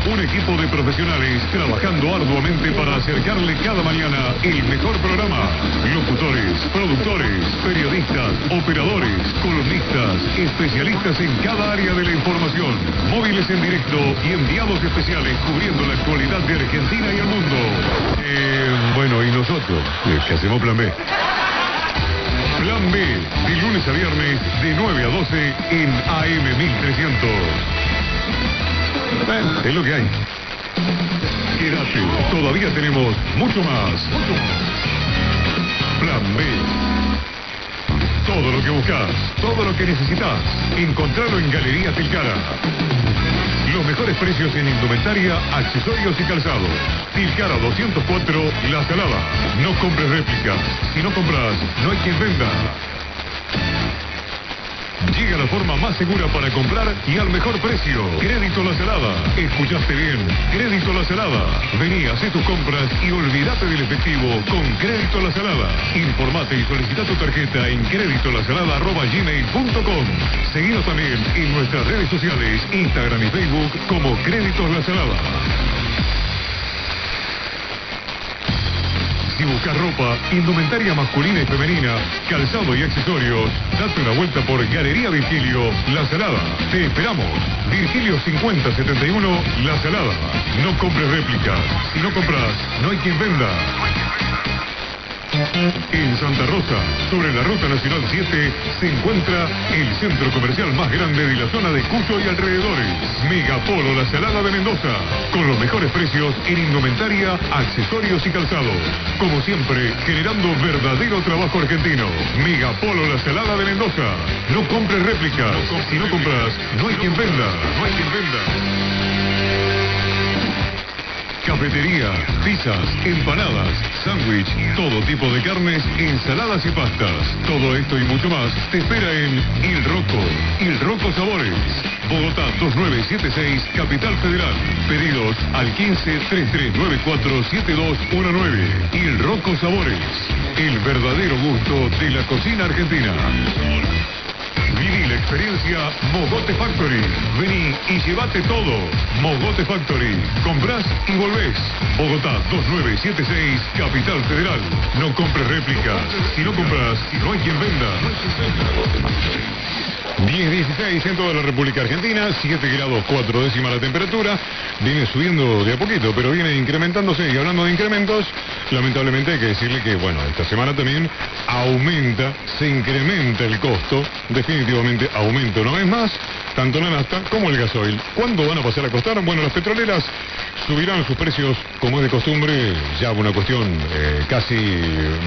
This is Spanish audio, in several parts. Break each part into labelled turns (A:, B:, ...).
A: Un equipo de profesionales trabajando arduamente para acercarle cada mañana el mejor programa. Locutores, productores, periodistas, operadores, columnistas, especialistas en cada área de la información. Móviles en directo y enviados especiales cubriendo la actualidad de Argentina y el mundo. Bueno, y nosotros, que hacemos Plan B. Plan B, de lunes a viernes, de 9 a 12 en AM 1300. Bueno, es lo que hay. Quédate, todavía tenemos mucho más. Plan B. Todo lo que buscas, todo lo que necesitas, encontrarlo en Galería Tilcara. Los mejores precios en indumentaria, accesorios y calzado. Tilcara 204, La Salada. No compres réplicas. Si no compras, no hay quien venda. Llega la forma más segura para comprar y al mejor precio. Crédito La Salada. Escuchaste bien. Crédito La Salada. Vení, hacé tus compras y olvídate del efectivo con Crédito La Salada. Informate y solicita tu tarjeta en creditolasalada@gmail.com. Seguinos también en nuestras redes sociales, Instagram y Facebook como Créditos La Salada. Si buscas ropa, indumentaria masculina y femenina, calzado y accesorios, date una vuelta por Galería Virgilio, La Salada. Te esperamos. Virgilio 5071, La Salada. No compres réplicas. Si no compras, no hay quien venda. En Santa Rosa, sobre la Ruta Nacional 7, se encuentra el centro comercial más grande de la zona de Cuyo y alrededores. Megapolo La Salada de Mendoza, con los mejores precios en indumentaria, accesorios y calzado. Como siempre, generando verdadero trabajo argentino. Megapolo La Salada de Mendoza. No compres réplicas. Si no compras, no hay quien venda. No hay quien venda. Cafetería, pizzas, empanadas, sándwich, todo tipo de carnes, ensaladas y pastas. Todo esto y mucho más te espera en Il Rocco. Il Rocco Sabores. Bogotá 2976, Capital Federal. Pedidos al 15-3394-7219. Il Rocco Sabores. El verdadero gusto de la cocina argentina. Viví la experiencia Mogote Factory. Vení y llévate todo. Mogote Factory. Comprás y volvés. Bogotá 2976, Capital Federal. No compres réplicas. Si no compras, no hay quien venda. 10-16 en toda la República Argentina, 7 grados 4 décimas la temperatura, viene subiendo de a poquito, pero viene incrementándose. Y hablando de incrementos, lamentablemente hay que decirle que, bueno, esta semana también se incrementa el costo, definitivamente aumenta una vez más, tanto la nafta como el gasoil. ¿Cuándo van a pasar a costar? Bueno, las petroleras subirán sus precios, como es de costumbre, ya una cuestión casi,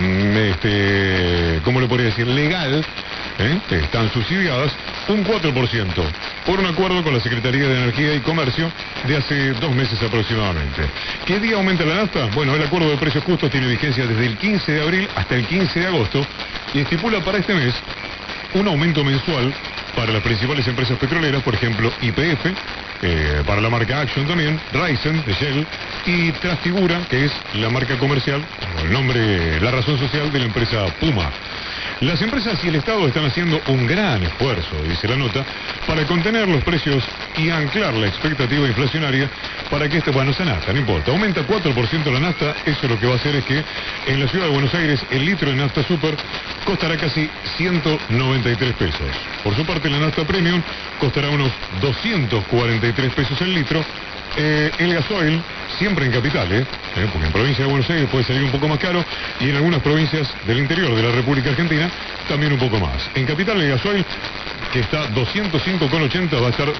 A: ¿cómo le podría decir? Legal. Están subsidiadas un 4%, por un acuerdo con la Secretaría de Energía y Comercio de hace 2 meses aproximadamente. ¿Qué día aumenta la nafta? Bueno, el acuerdo de precios justos tiene vigencia desde el 15 de abril hasta el 15 de agosto y estipula para este mes un aumento mensual para las principales empresas petroleras, por ejemplo, YPF, para la marca Action también, Raízen de Shell y Trasfigura, que es la marca comercial, o el nombre, la razón social de la empresa Puma. Las empresas y el Estado están haciendo un gran esfuerzo, dice la nota, para contener los precios y anclar la expectativa inflacionaria para que esa nafta, no importa, aumenta 4% la nafta, eso lo que va a hacer es que en la ciudad de Buenos Aires el litro de nafta super costará casi 193 pesos. Por su parte la nafta premium costará unos 243 pesos el litro. El gasoil, siempre en capital, porque en provincia de Buenos Aires puede salir un poco más caro y en algunas provincias del interior de la República Argentina también un poco más. En capital el gasoil, que está 205,80, va a estar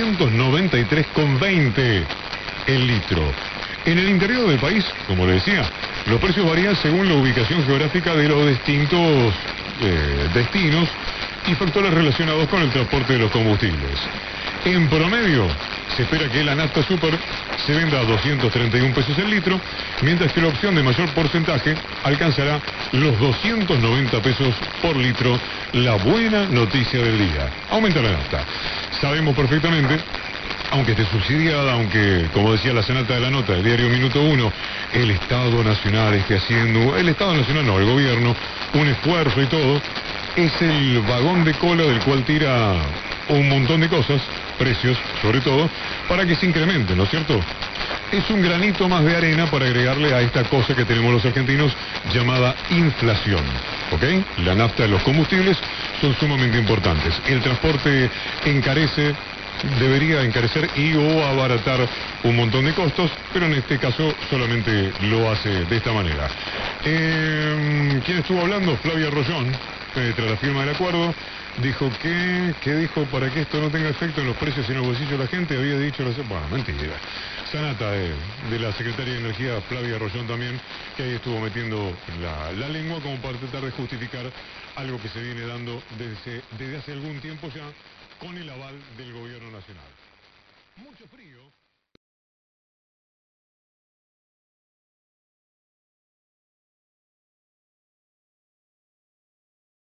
A: 293,20 el litro. En el interior del país, como le decía, los precios varían según la ubicación geográfica de los distintos destinos y factores relacionados con el transporte de los combustibles. En promedio, se espera que la nafta super se venda a 231 pesos el litro, mientras que la opción de mayor porcentaje alcanzará los 290 pesos por litro. La buena noticia del día: aumenta la nafta. Sabemos perfectamente, aunque esté subsidiada, aunque, como decía la senata de la nota del diario Minuto 1, el Estado Nacional esté haciendo, el Estado Nacional no, el gobierno, un esfuerzo y todo, es el vagón de cola del cual tira un montón de cosas. precios, sobre todo, para que se incrementen, ¿no es cierto? Es un granito más de arena para agregarle a esta cosa que tenemos los argentinos llamada inflación, ¿ok? La nafta y los combustibles son sumamente importantes. El transporte debería encarecer y o abaratar un montón de costos, pero en este caso solamente lo hace de esta manera. ¿Quién estuvo hablando? Flavia Rollón, tras la firma del acuerdo. Dijo que dijo para que esto no tenga efecto en los precios y en el bolsillo de la gente, había dicho, bueno, mentira. Sanata de la Secretaria de Energía, Flavia Rollón también, que ahí estuvo metiendo la lengua como para tratar de justificar algo que se viene dando desde hace algún tiempo ya con el aval del gobierno nacional. Mucho frío.